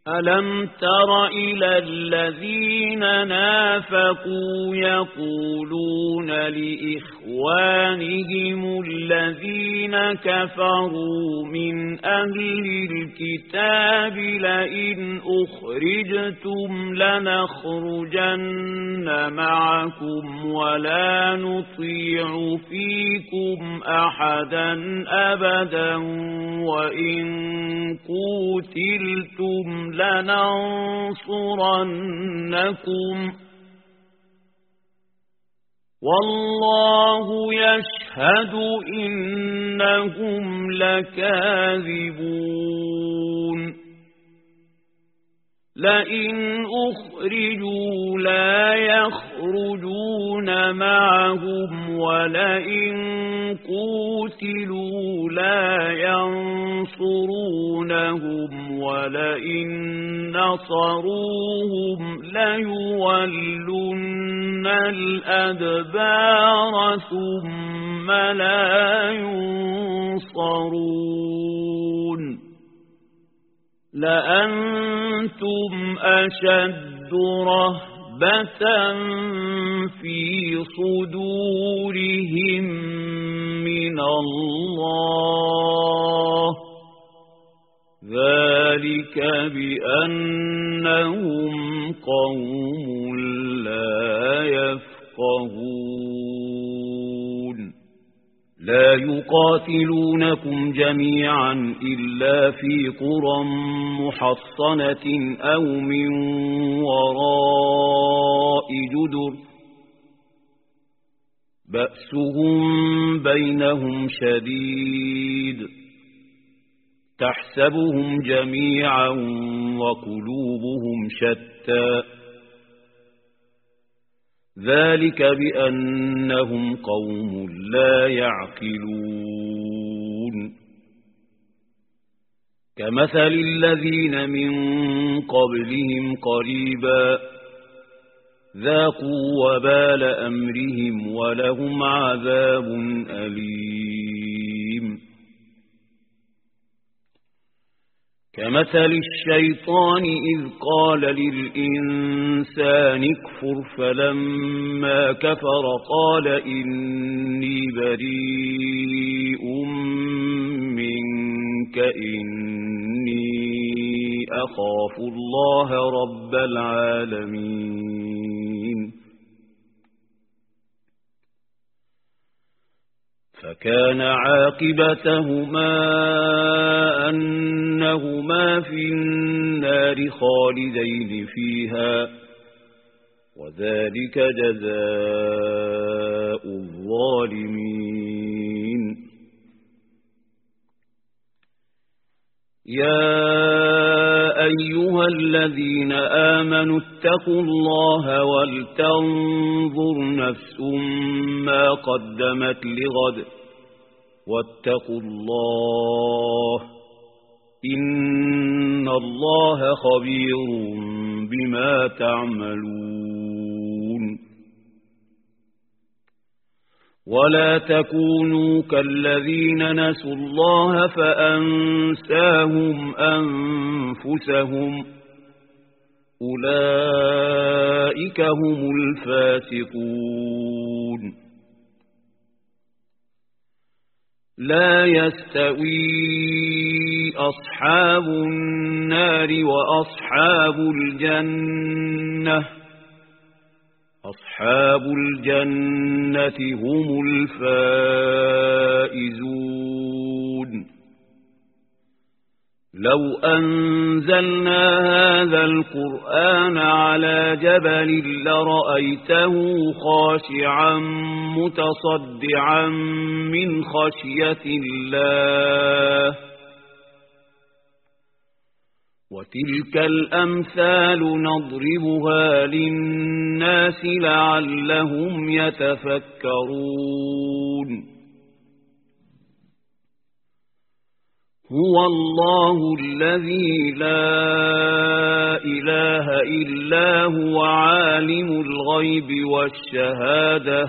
ألم تر إلى الذين نافقوا يقولون لإخوانهم الذين كفروا من أهل الكتاب لئن أخرجتم لنخرجن معكم ولا نطيع فيكم أحدا أبدا وإن قوتلتم لننصرنكم والله يشهد إنهم لكاذبون لئن أخرجوا لا يخرجون معهم ولئن قوتلوا لا ينصرونهم ولئن نصروهم ليولن الأدبار ثم لا ينصرون لأنتم أشد رهبة في صدورهم من الله ذلك بأنهم قوم لا يفقهون لا يقاتلونكم جميعا إلا في قرى محصنة أو من وراء جدر بأسهم بينهم شديد تحسبهم جميعا وقلوبهم شتى ذلك بأنهم قوم لا يعقلون كمثل الذين من قبلهم قريبا ذاقوا وبال أمرهم ولهم عذاب أليم كمثل الشيطان إذ قال للإنسان اكفر فلما كفر قال إني بريء منك إني أخاف الله رب العالمين فكان عاقبتهما أنهما في النار خالدين فيها وذلك جزاء الظالمين يا أيها الذين آمنوا اتقوا الله ولتنظر نفس ما قدمت لغد واتقوا الله إن الله خبير بما تعملون ولا تكونوا كالذين نسوا الله فأنساهم أنفسهم أولئك هم الفاسقون لا يستوي أصحاب النار وأصحاب الجنة أصحاب الجنة هم الفائزون لو أنزلنا هذا القرآن على جبل لرأيته خاشعا متصدعا من خشية الله وتلك الأمثال نضربها للناس لعلهم يتفكرون هو الله الذي لا إله إلا هو عالم الغيب والشهادة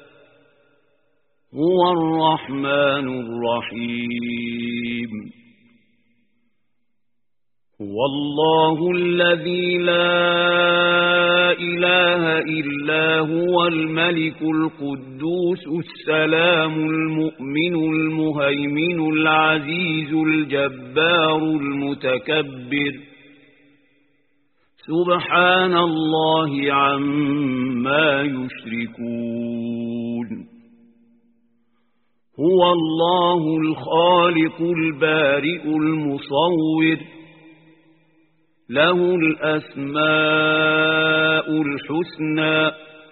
هو الرحمن الرحيم هو الله الذي لا إله إلا هو الملك القدوس السلام المؤمن المهيمن العزيز الجبار المتكبر سبحان الله عما يشركون هو الله الخالق البارئ المصور له الأسماء الحسنى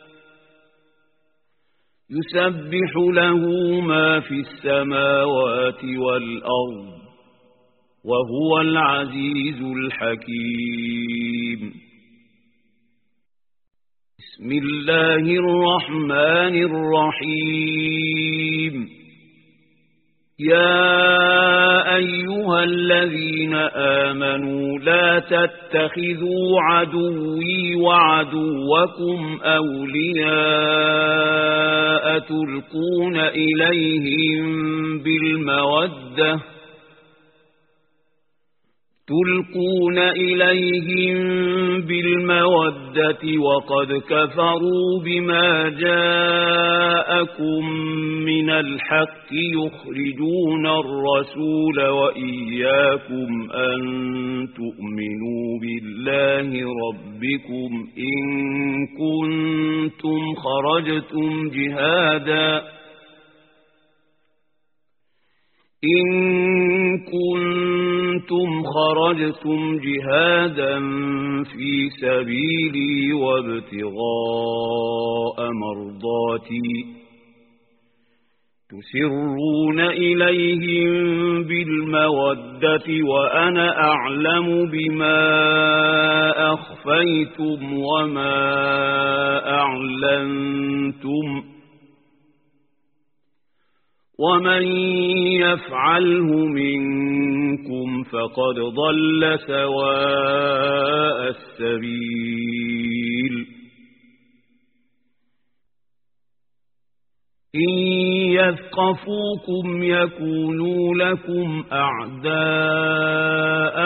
يسبح له ما في السماوات والأرض وهو العزيز الحكيم بسم الله الرحمن الرحيم يا أيها الذين آمنوا لا تتخذوا عدوي وعدوكم أولياء تلقون إليهم بالمودة وقد كفروا بما جاءكم من الحق يخرجون الرسول وإياكم أن تؤمنوا بالله ربكم إن كنتم خرجتم جهادا في سبيلي وابتغاء مرضاتي تسرون إليهم بالمودة وأنا أعلم بما أخفيتم وما أعلنتم ومن يفعله منكم فقد ضل سواء السبيل إن يثقفوكم يكونوا لكم أعداء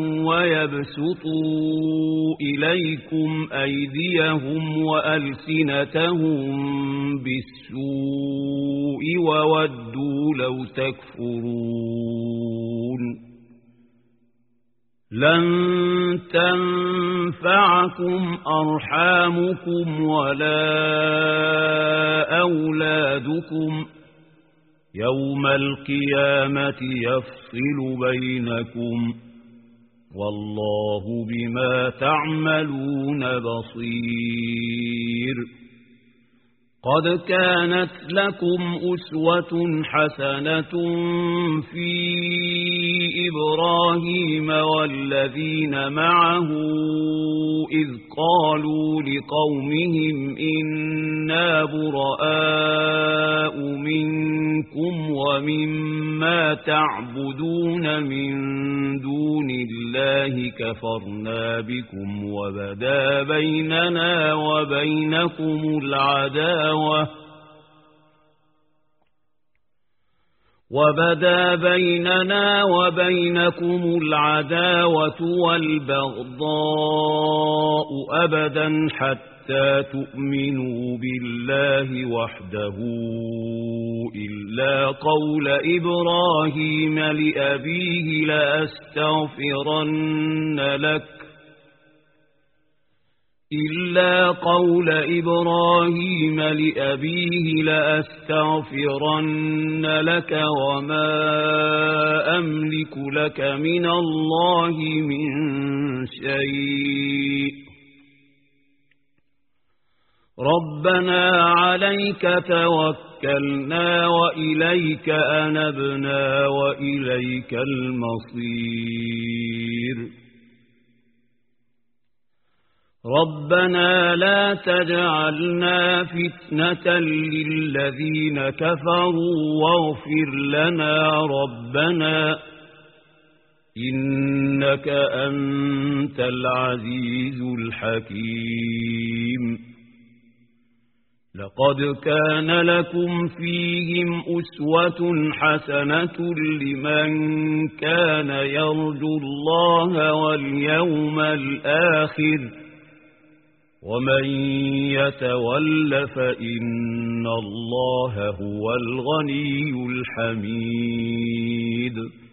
ويبسطوا إليكم أيديهم وألسنتهم بالسوء وودوا لو تكفرون لن تنفعكم أرحامكم ولا أولادكم يوم القيامة يفصل بينكم والله بما تعملون بصير قد كانت لكم أسوة حسنة في إبراهيم والذين معه إذ قالوا لقومهم إنا براء منكم ومما تعبدون من دون الله كفرنا بكم وبدا بيننا وبينكم العداوة والبغضاء أبدا حتى تؤمنوا بالله وحده إلا قول إبراهيم لأبيه لأستغفرن لك وما أملك لك من الله من شيء ربنا عليك توكلنا وإليك أنبنا وإليك المصير ربنا لا تجعلنا فتنة للذين كفروا واغفر لنا ربنا إنك أنت العزيز الحكيم لقد كان لكم فيهم أسوة حسنة لمن كان يرجو الله واليوم الآخر ومن يتول فإن الله هو الغني الحميد